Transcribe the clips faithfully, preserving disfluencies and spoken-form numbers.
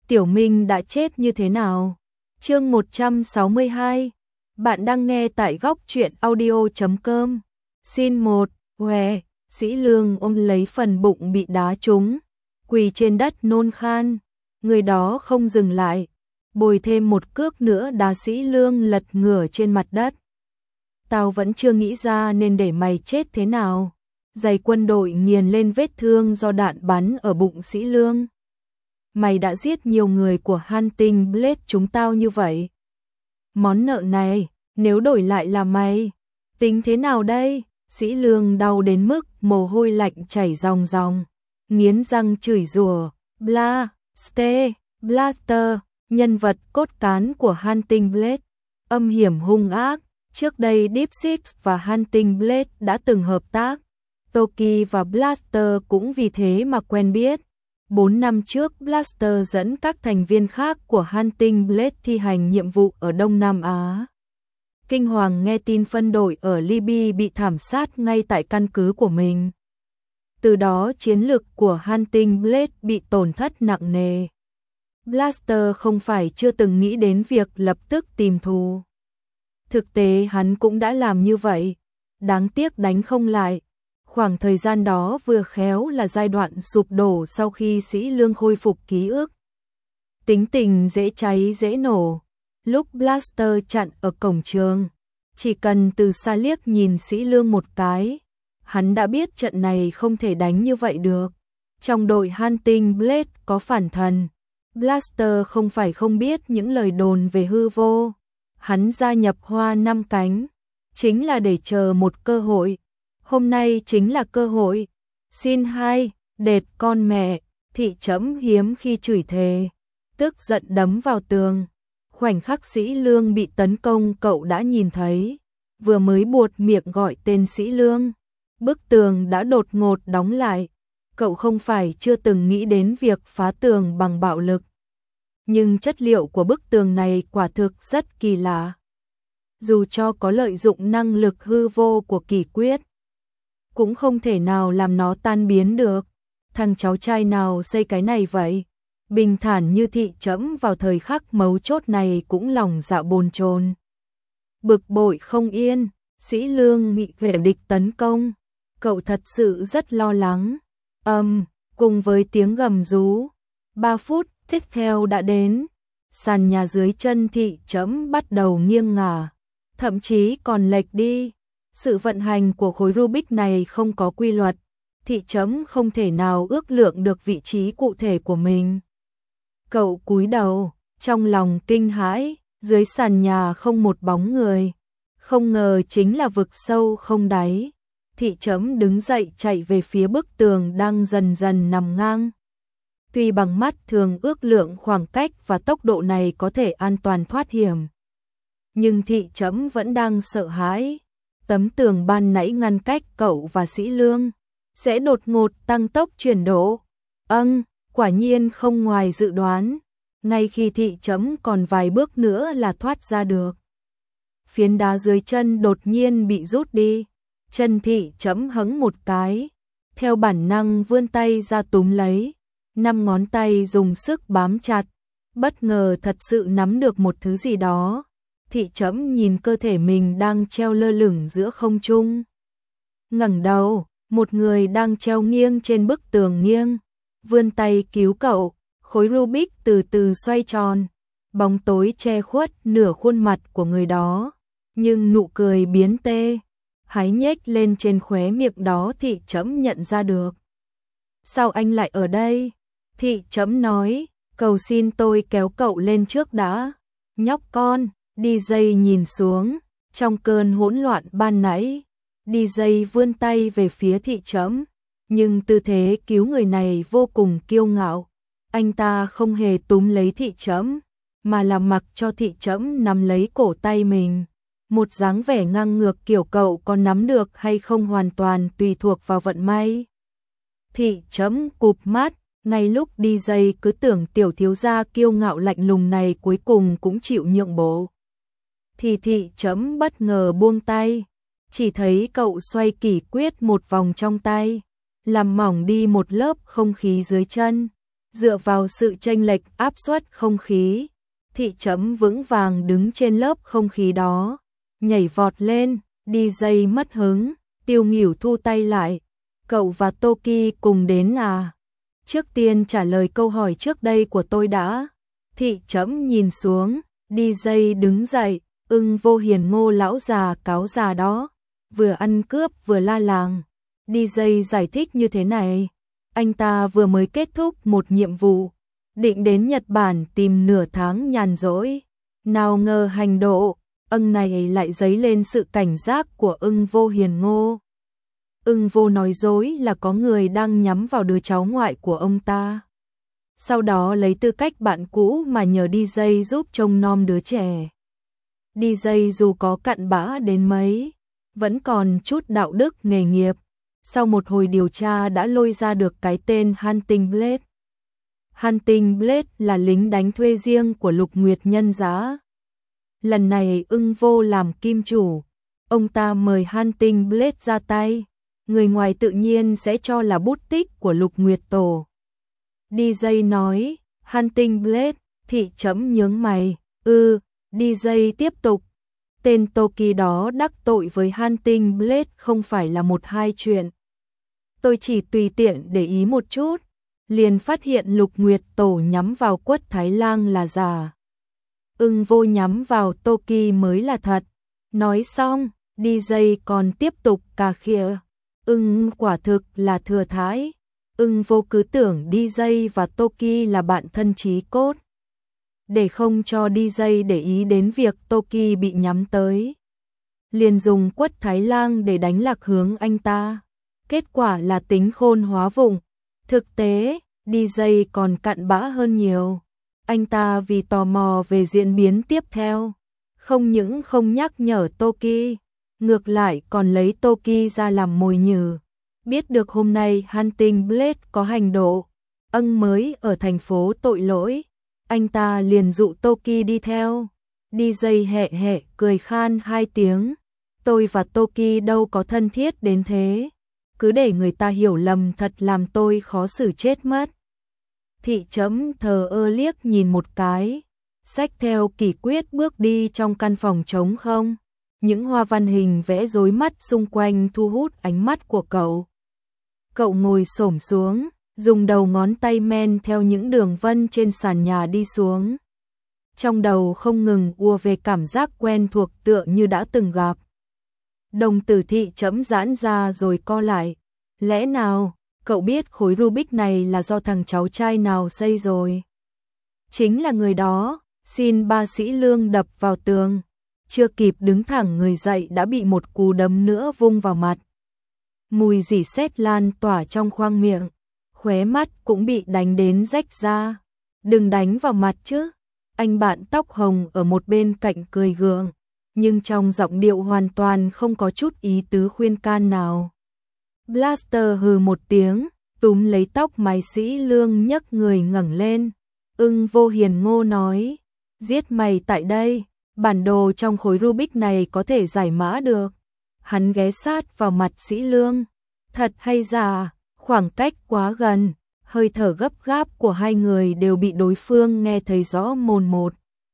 Tiểu Minh đã chết như thế nào? Chương một trăm sáu mươi hai. Bạn đang nghe tại góc truyện audio chấm com. Xin một, què, Sĩ Lương ôm lấy phần bụng bị đá trúng, quỳ trên đất nôn khan. Người đó không dừng lại, bồi thêm một cước nữa đá Sĩ Lương lật ngửa trên mặt đất. Tao vẫn chưa nghĩ ra nên để mày chết thế nào. Giày quân đội nghiền lên vết thương do đạn bắn ở bụng Sĩ Lương. Mày đã giết nhiều người của Hunting Blade chúng tao như vậy. Món nợ này, nếu đổi lại là mày, tính thế nào đây? Sĩ Lương đau đến mức mồ hôi lạnh chảy ròng ròng, nghiến răng chửi rủa. Blaster, Blaster, nhân vật cốt cán của Hunting Blade, âm hiểm hung ác. Trước đây Deep Six và Hunting Blade đã từng hợp tác. Toki và Blaster cũng vì thế mà quen biết. Bốn năm trước Blaster dẫn các thành viên khác của Hunting Blade thi hành nhiệm vụ ở Đông Nam Á. Kinh hoàng nghe tin phân đội ở Libya bị thảm sát ngay tại căn cứ của mình. Từ đó chiến lực của Hunting Blade bị tổn thất nặng nề. Blaster không phải chưa từng nghĩ đến việc lập tức tìm thù. Thực tế hắn cũng đã làm như vậy, đáng tiếc đánh không lại. Khoảng thời gian đó vừa khéo là giai đoạn sụp đổ sau khi Sĩ Lương khôi phục ký ức. Tính tình dễ cháy dễ nổ. Lúc Blaster chặn ở cổng trường, chỉ cần từ xa liếc nhìn Sĩ Lương một cái, hắn đã biết trận này không thể đánh như vậy được. Trong đội Hunting Blade có phản thần. Blaster không phải không biết những lời đồn về hư vô. Hắn gia nhập Hoa Năm Cánh, chính là để chờ một cơ hội. Hôm nay chính là cơ hội. Xin hai, đệt con mẹ, Thị Chấm hiếm khi chửi thề, tức giận đấm vào tường. Khoảnh khắc Sĩ Lương bị tấn công cậu đã nhìn thấy, vừa mới buột miệng gọi tên Sĩ Lương, bức tường đã đột ngột đóng lại. Cậu không phải chưa từng nghĩ đến việc phá tường bằng bạo lực, nhưng chất liệu của bức tường này quả thực rất kỳ lạ. Dù cho có lợi dụng năng lực hư vô của kỳ quyết, cũng không thể nào làm nó tan biến được. Thằng cháu trai nào xây cái này vậy? Bình thản như Thị Chấm vào thời khắc mấu chốt này cũng lòng dạ bồn chồn. Bực bội không yên, Sĩ Lương bị kẻ địch tấn công. Cậu thật sự rất lo lắng. Âm, um, cùng với tiếng gầm rú, ba phút tiếp theo đã đến. Sàn nhà dưới chân Thị Chấm bắt đầu nghiêng ngả, thậm chí còn lệch đi. Sự vận hành của khối Rubik này không có quy luật. Thị Chấm không thể nào ước lượng được vị trí cụ thể của mình. Cậu cúi đầu, trong lòng kinh hãi, dưới sàn nhà không một bóng người. Không ngờ chính là vực sâu không đáy. Thị Chấm đứng dậy chạy về phía bức tường đang dần dần nằm ngang. Tuy bằng mắt thường ước lượng khoảng cách và tốc độ này có thể an toàn thoát hiểm, nhưng Thị Chấm vẫn đang sợ hãi. Tấm tường ban nãy ngăn cách cậu và Sĩ Lương sẽ đột ngột tăng tốc chuyển đổ. Âng, quả nhiên không ngoài dự đoán. Ngay khi Thị Chấm còn vài bước nữa là thoát ra được, phiến đá dưới chân đột nhiên bị rút đi. Chân Thị Chấm hững một cái, theo bản năng vươn tay ra túm lấy. Năm ngón tay dùng sức bám chặt, bất ngờ thật sự nắm được một thứ gì đó. Thị Chấm nhìn cơ thể mình đang treo lơ lửng giữa không trung. Ngẩng đầu, một người đang treo nghiêng trên bức tường nghiêng, vươn tay cứu cậu. Khối Rubik từ từ xoay tròn, bóng tối che khuất nửa khuôn mặt của người đó, nhưng nụ cười biến tê, hái nhếch lên trên khóe miệng đó Thị Chấm nhận ra được. Sao anh lại ở đây? Thị Chấm nói, cầu xin tôi kéo cậu lên trước đã. Nhóc con. đê gi nhìn xuống, trong cơn hỗn loạn ban nãy, đê gi vươn tay về phía Thị Chấm, nhưng tư thế cứu người này vô cùng kiêu ngạo. Anh ta không hề túm lấy Thị Chấm, mà là mặc cho Thị Chấm nắm lấy cổ tay mình. Một dáng vẻ ngang ngược kiểu cậu có nắm được hay không hoàn toàn tùy thuộc vào vận may. Thị Chấm cụp mắt, ngay lúc đê gi cứ tưởng tiểu thiếu gia kiêu ngạo lạnh lùng này cuối cùng cũng chịu nhượng bộ, thì Thị Chấm bất ngờ buông tay. Chỉ thấy cậu xoay kỳ quyết một vòng trong tay, làm mỏng đi một lớp không khí dưới chân. Dựa vào sự chênh lệch áp suất không khí, Thị Chấm vững vàng đứng trên lớp không khí đó, nhảy vọt lên, đi dây mất hứng, Tiêu Nghỉu thu tay lại, cậu và Toki cùng đến à? Trước tiên trả lời câu hỏi trước đây của tôi đã. Thị Chấm nhìn xuống, đi dây đứng dậy, Ưng Vô Hiền Ngô lão già cáo già đó, vừa ăn cướp vừa la làng. Đi dây giải thích như thế này, anh ta vừa mới kết thúc một nhiệm vụ, định đến Nhật Bản tìm nửa tháng nhàn rỗi. Nào ngờ hành độ, ưng này lại dấy lên sự cảnh giác của Ưng Vô Hiền Ngô. Ưng Vô nói dối là có người đang nhắm vào đứa cháu ngoại của ông ta. Sau đó lấy tư cách bạn cũ mà nhờ đi dây giúp trông nom đứa trẻ. đi dây dù có cặn bã đến mấy, vẫn còn chút đạo đức nghề nghiệp. Sau một hồi điều tra đã lôi ra được cái tên Hunting Blade. Hunting Blade là lính đánh thuê riêng của Lục Nguyệt Nhân Giá. Lần này Ưng Vô làm kim chủ, ông ta mời Hunting Blade ra tay. Người ngoài tự nhiên sẽ cho là bút tích của Lục Nguyệt Tổ. đi dây nói, Hunting Blade, Thị Chấm nhướng mày, ư, đi dây tiếp tục. Tên Toki đó đắc tội với Hunting Blade không phải là một hai chuyện. Tôi chỉ tùy tiện để ý một chút, liền phát hiện Lục Nguyệt Tổ nhắm vào Quất Thái Lang là giả. Ưng Vô nhắm vào Toki mới là thật. Nói xong, đi dây còn tiếp tục cà khịa. Ưng quả thực là thừa thãi. Ưng Vô cứ tưởng đi dây và Toki là bạn thân chí cốt. Để không cho đi dây để ý đến việc Toki bị nhắm tới, liền dùng Quất Thái Lang để đánh lạc hướng anh ta. Kết quả là tính khôn hóa vụng. Thực tế, đi dây còn cặn bã hơn nhiều. Anh ta vì tò mò về diễn biến tiếp theo, không những không nhắc nhở Toki, ngược lại còn lấy Toki ra làm mồi nhử. Biết được hôm nay Hunting Blade có hành độ, ân mới ở thành phố tội lỗi, anh ta liền dụ Toki đi theo. đi dây hẹ hẹ cười khan hai tiếng. Tôi và Toki đâu có thân thiết đến thế. Cứ để người ta hiểu lầm thật làm tôi khó xử chết mất. Thị Chấm thờ ơ liếc nhìn một cái, xách theo kỷ quyết bước đi trong căn phòng trống không. Những hoa văn hình vẽ rối mắt xung quanh thu hút ánh mắt của cậu. Cậu ngồi xổm xuống, dùng đầu ngón tay men theo những đường vân trên sàn nhà đi xuống. Trong đầu không ngừng ùa về cảm giác quen thuộc tựa như đã từng gặp. Đồng tử Thị Chấm giãn ra rồi co lại. Lẽ nào, cậu biết khối Rubik này là do thằng cháu trai nào xây rồi? Chính là người đó. Xin ba Sĩ Lương đập vào tường. Chưa kịp đứng thẳng người dậy đã bị một cú đấm nữa vung vào mặt. Mùi rỉ sét lan tỏa trong khoang miệng. Khóe mắt cũng bị đánh đến rách ra. Đừng đánh vào mặt chứ. Anh bạn tóc hồng ở một bên cạnh cười gượng, nhưng trong giọng điệu hoàn toàn không có chút ý tứ khuyên can nào. Blaster hừ một tiếng, túm lấy tóc mái Sĩ Lương nhấc người ngẩng lên. Ưng Vô Hiền Ngô nói, giết mày tại đây, bản đồ trong khối Rubik này có thể giải mã được. Hắn ghé sát vào mặt Sĩ Lương. Thật hay giả, khoảng cách quá gần, hơi thở gấp gáp của hai người đều bị đối phương nghe thấy rõ mồn một.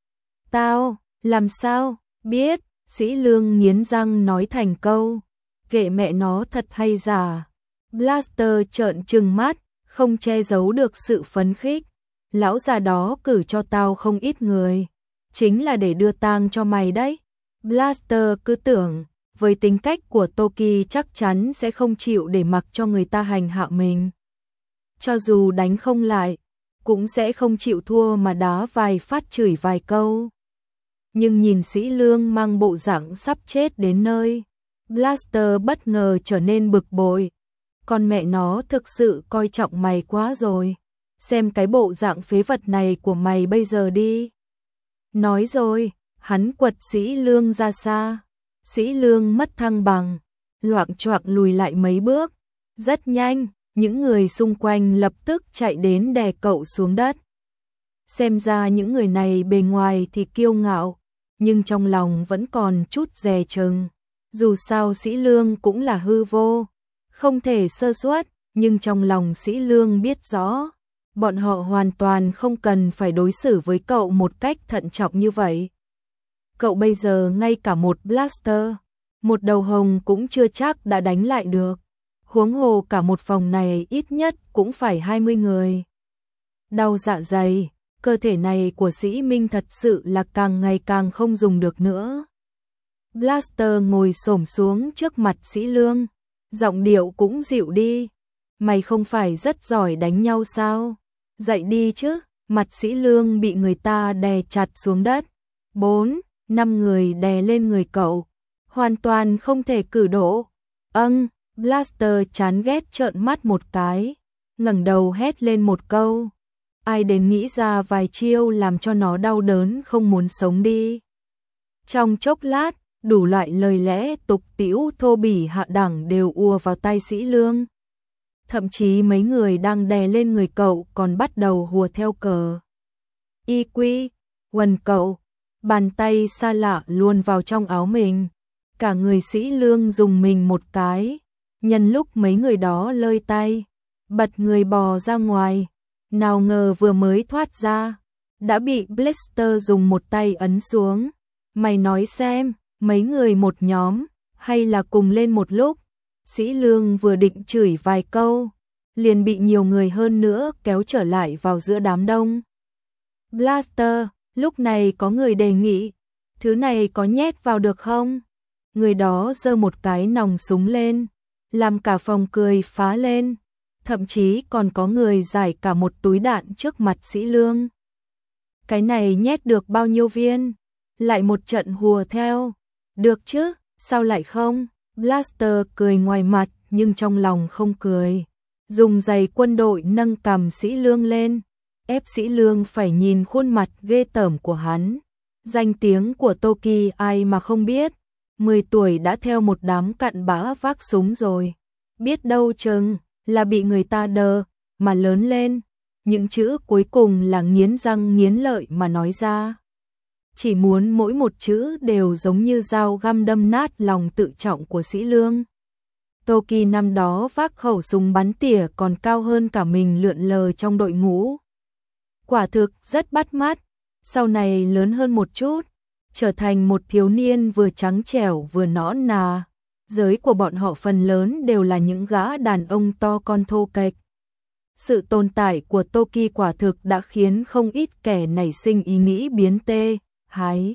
Tao, làm sao, biết, Sĩ Lương nghiến răng nói thành câu. Kệ mẹ nó thật hay giả. Blaster trợn trừng mắt, không che giấu được sự phấn khích. Lão già đó cử cho tao không ít người, chính là để đưa tang cho mày đấy. Blaster cứ tưởng, với tính cách của Toki chắc chắn sẽ không chịu để mặc cho người ta hành hạ mình. Cho dù đánh không lại, cũng sẽ không chịu thua mà đá vài phát chửi vài câu. Nhưng nhìn Sĩ Lương mang bộ dạng sắp chết đến nơi, Blaster bất ngờ trở nên bực bội. Con mẹ nó thực sự coi trọng mày quá rồi. Xem cái bộ dạng phế vật này của mày bây giờ đi. Nói rồi, hắn quật Sĩ Lương ra xa. Sĩ Lương mất thăng bằng, loạng choạng lùi lại mấy bước. Rất nhanh, những người xung quanh lập tức chạy đến đè cậu xuống đất. Xem ra những người này bề ngoài thì kiêu ngạo, nhưng trong lòng vẫn còn chút dè chừng. Dù sao Sĩ Lương cũng là hư vô, không thể sơ suất, nhưng trong lòng Sĩ Lương biết rõ, bọn họ hoàn toàn không cần phải đối xử với cậu một cách thận trọng như vậy. Cậu bây giờ ngay cả một blaster, một đầu hồng cũng chưa chắc đã đánh lại được. Huống hồ cả một phòng này ít nhất cũng phải hai mươi người. Đau dạ dày, cơ thể này của Sĩ Minh thật sự là càng ngày càng không dùng được nữa. Blaster ngồi xổm xuống trước mặt Sĩ Lương, giọng điệu cũng dịu đi. Mày không phải rất giỏi đánh nhau sao? Dậy đi chứ. Mặt Sĩ Lương bị người ta đè chặt xuống đất. Bốn, năm người đè lên người cậu, hoàn toàn không thể cử đổ. Âng, Blaster chán ghét trợn mắt một cái, ngẩng đầu hét lên một câu. Ai đến nghĩ ra vài chiêu làm cho nó đau đớn không muốn sống đi. Trong chốc lát, đủ loại lời lẽ tục tĩu thô bỉ hạ đẳng đều ùa vào tai Sĩ Lương. Thậm chí mấy người đang đè lên người cậu còn bắt đầu hùa theo cờ. Y quy, quần cậu, bàn tay xa lạ luồn vào trong áo mình. Cả người Sĩ Lương dùng mình một cái, nhân lúc mấy người đó lơi tay, bật người bò ra ngoài. Nào ngờ vừa mới thoát ra, đã bị Blaster dùng một tay ấn xuống. Mày nói xem, mấy người một nhóm, hay là cùng lên một lúc? Sĩ Lương vừa định chửi vài câu, liền bị nhiều người hơn nữa kéo trở lại vào giữa đám đông. Blaster, lúc này có người đề nghị, thứ này có nhét vào được không? Người đó giơ một cái nòng súng lên, làm cả phòng cười phá lên. Thậm chí còn có người giải cả một túi đạn trước mặt Sĩ Lương. Cái này nhét được bao nhiêu viên? Lại một trận hùa theo. Được chứ, sao lại không? Blaster cười ngoài mặt nhưng trong lòng không cười. Dùng giày quân đội nâng cằm Sĩ Lương lên, ép Sĩ Lương phải nhìn khuôn mặt ghê tởm của hắn. Danh tiếng của Toki ai mà không biết, mười tuổi đã theo một đám cặn bã vác súng rồi. Biết đâu chừng là bị người ta đờ mà lớn lên. Những chữ cuối cùng là nghiến răng nghiến lợi mà nói ra. Chỉ muốn mỗi một chữ đều giống như dao găm đâm nát lòng tự trọng của Sĩ Lương. Toki năm đó vác khẩu súng bắn tỉa còn cao hơn cả mình lượn lờ trong đội ngũ. Quả thực rất bắt mắt. Sau này lớn hơn một chút, trở thành một thiếu niên vừa trắng trẻo vừa nõn nà. Giới của bọn họ phần lớn đều là những gã đàn ông to con thô kệch. Sự tồn tại của Toki quả thực đã khiến không ít kẻ nảy sinh ý nghĩ biến tê, hái.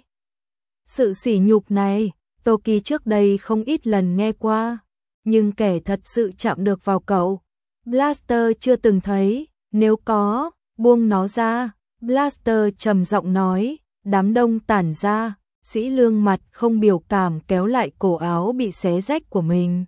Sự sỉ nhục này, Toki trước đây không ít lần nghe qua, nhưng kẻ thật sự chạm được vào cậu, Blaster chưa từng thấy. Nếu có, buông nó ra. Blaster trầm giọng nói. Đám đông tản ra. Sĩ Lương mặt không biểu cảm kéo lại cổ áo bị xé rách của mình.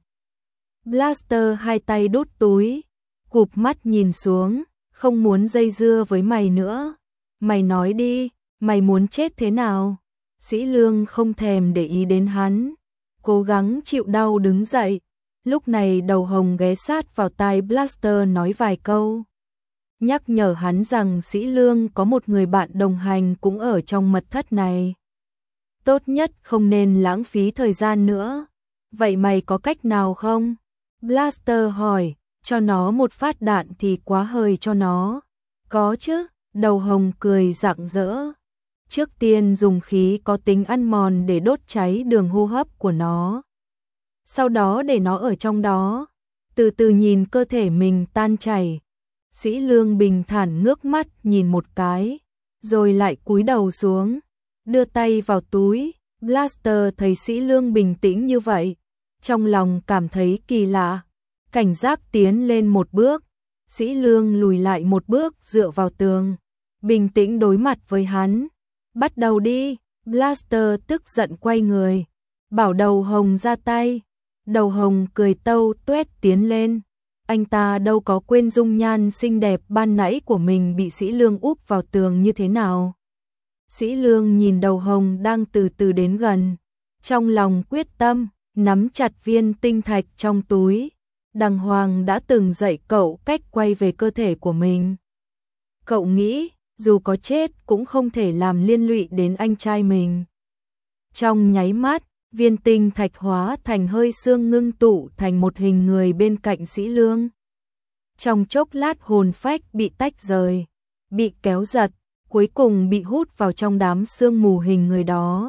Blaster hai tay đút túi, cụp mắt nhìn xuống, không muốn dây dưa với mày nữa. Mày nói đi, mày muốn chết thế nào? Sĩ Lương không thèm để ý đến hắn, cố gắng chịu đau đứng dậy. Lúc này đầu hồng ghé sát vào tai Blaster nói vài câu, nhắc nhở hắn rằng Sĩ Lương có một người bạn đồng hành cũng ở trong mật thất này. Tốt nhất không nên lãng phí thời gian nữa. Vậy mày có cách nào không? Blaster hỏi. Cho nó một phát đạn thì quá hời cho nó. Có chứ, đầu hồng cười rạng rỡ. Trước tiên dùng khí có tính ăn mòn để đốt cháy đường hô hấp của nó. Sau đó để nó ở trong đó, từ từ nhìn cơ thể mình tan chảy. Sĩ Lương bình thản ngước mắt nhìn một cái, rồi lại cúi đầu xuống, đưa tay vào túi. Blaster thấy Sĩ Lương bình tĩnh như vậy, trong lòng cảm thấy kỳ lạ, cảnh giác tiến lên một bước. Sĩ Lương lùi lại một bước dựa vào tường, bình tĩnh đối mặt với hắn. Bắt đầu đi. Blaster tức giận quay người, bảo đầu hồng ra tay. Đầu hồng cười tâu tuét tiến lên. Anh ta đâu có quên dung nhan xinh đẹp ban nãy của mình bị Sĩ Lương úp vào tường như thế nào. Sĩ Lương nhìn đầu hồng đang từ từ đến gần, trong lòng quyết tâm, nắm chặt viên tinh thạch trong túi. Đàng hoàng đã từng dạy cậu cách quay về cơ thể của mình. Cậu nghĩ, dù có chết cũng không thể làm liên lụy đến anh trai mình. Trong nháy mắt, viên tinh thạch hóa thành hơi xương ngưng tụ thành một hình người bên cạnh Sĩ Lương. Trong chốc lát hồn phách bị tách rời, bị kéo giật, cuối cùng bị hút vào trong đám sương mù hình người đó.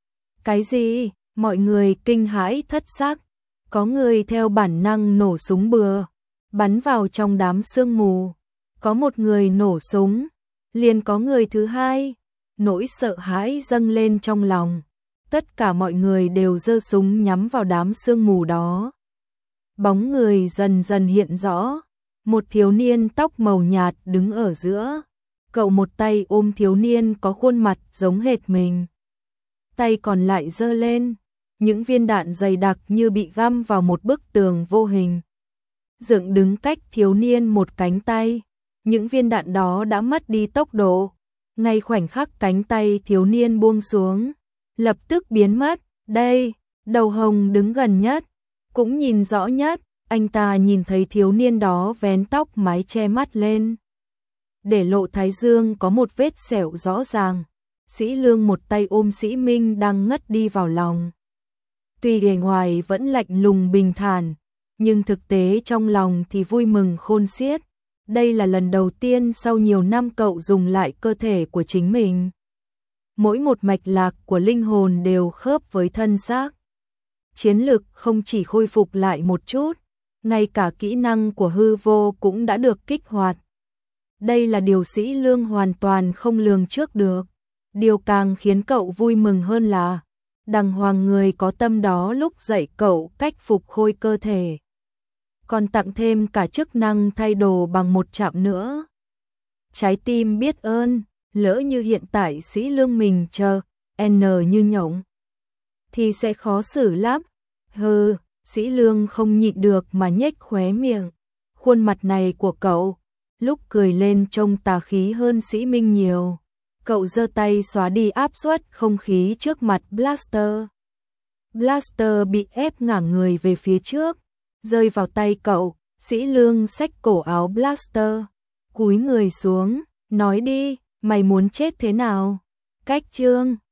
Cái gì? Mọi người kinh hãi thất xác, có người theo bản năng nổ súng bừa, bắn vào trong đám sương mù, có một người nổ súng, liền có người thứ hai, nỗi sợ hãi dâng lên trong lòng, tất cả mọi người đều giơ súng nhắm vào đám sương mù đó. Bóng người dần dần hiện rõ, một thiếu niên tóc màu nhạt đứng ở giữa, cậu một tay ôm thiếu niên có khuôn mặt giống hệt mình, tay còn lại giơ lên, những viên đạn dày đặc như bị găm vào một bức tường vô hình, dựng đứng cách thiếu niên một cánh tay. Những viên đạn đó đã mất đi tốc độ, ngay khoảnh khắc cánh tay thiếu niên buông xuống, lập tức biến mất. Đây, đầu hồng đứng gần nhất, cũng nhìn rõ nhất, anh ta nhìn thấy thiếu niên đó vén tóc mái che mắt lên, để lộ thái dương có một vết sẹo rõ ràng. Sĩ Lương một tay ôm Sĩ Minh đang ngất đi vào lòng. Tuy bề ngoài vẫn lạnh lùng bình thản, nhưng thực tế trong lòng thì vui mừng khôn xiết. Đây là lần đầu tiên sau nhiều năm cậu dùng lại cơ thể của chính mình. Mỗi một mạch lạc của linh hồn đều khớp với thân xác. Chiến lực không chỉ khôi phục lại một chút, ngay cả kỹ năng của hư vô cũng đã được kích hoạt. Đây là điều Sĩ Lương hoàn toàn không lường trước được. Điều càng khiến cậu vui mừng hơn là đàng hoàng người có tâm đó lúc dạy cậu cách phục khôi cơ thể, còn tặng thêm cả chức năng thay đồ bằng một chạm nữa. Trái tim biết ơn, lỡ như hiện tại Sĩ Lương mình chờ N như nhộng thì sẽ khó xử lắm. Hừ, Sĩ Lương không nhịn được mà nhếch khóe miệng. Khuôn mặt này của cậu, lúc cười lên trông tà khí hơn Sĩ Minh nhiều. Cậu giơ tay xóa đi áp suất không khí trước mặt Blaster. Blaster bị ép ngả người về phía trước, rơi vào tay cậu. Sĩ Lương xách cổ áo Blaster, cúi người xuống, nói đi, mày muốn chết thế nào? Cách chương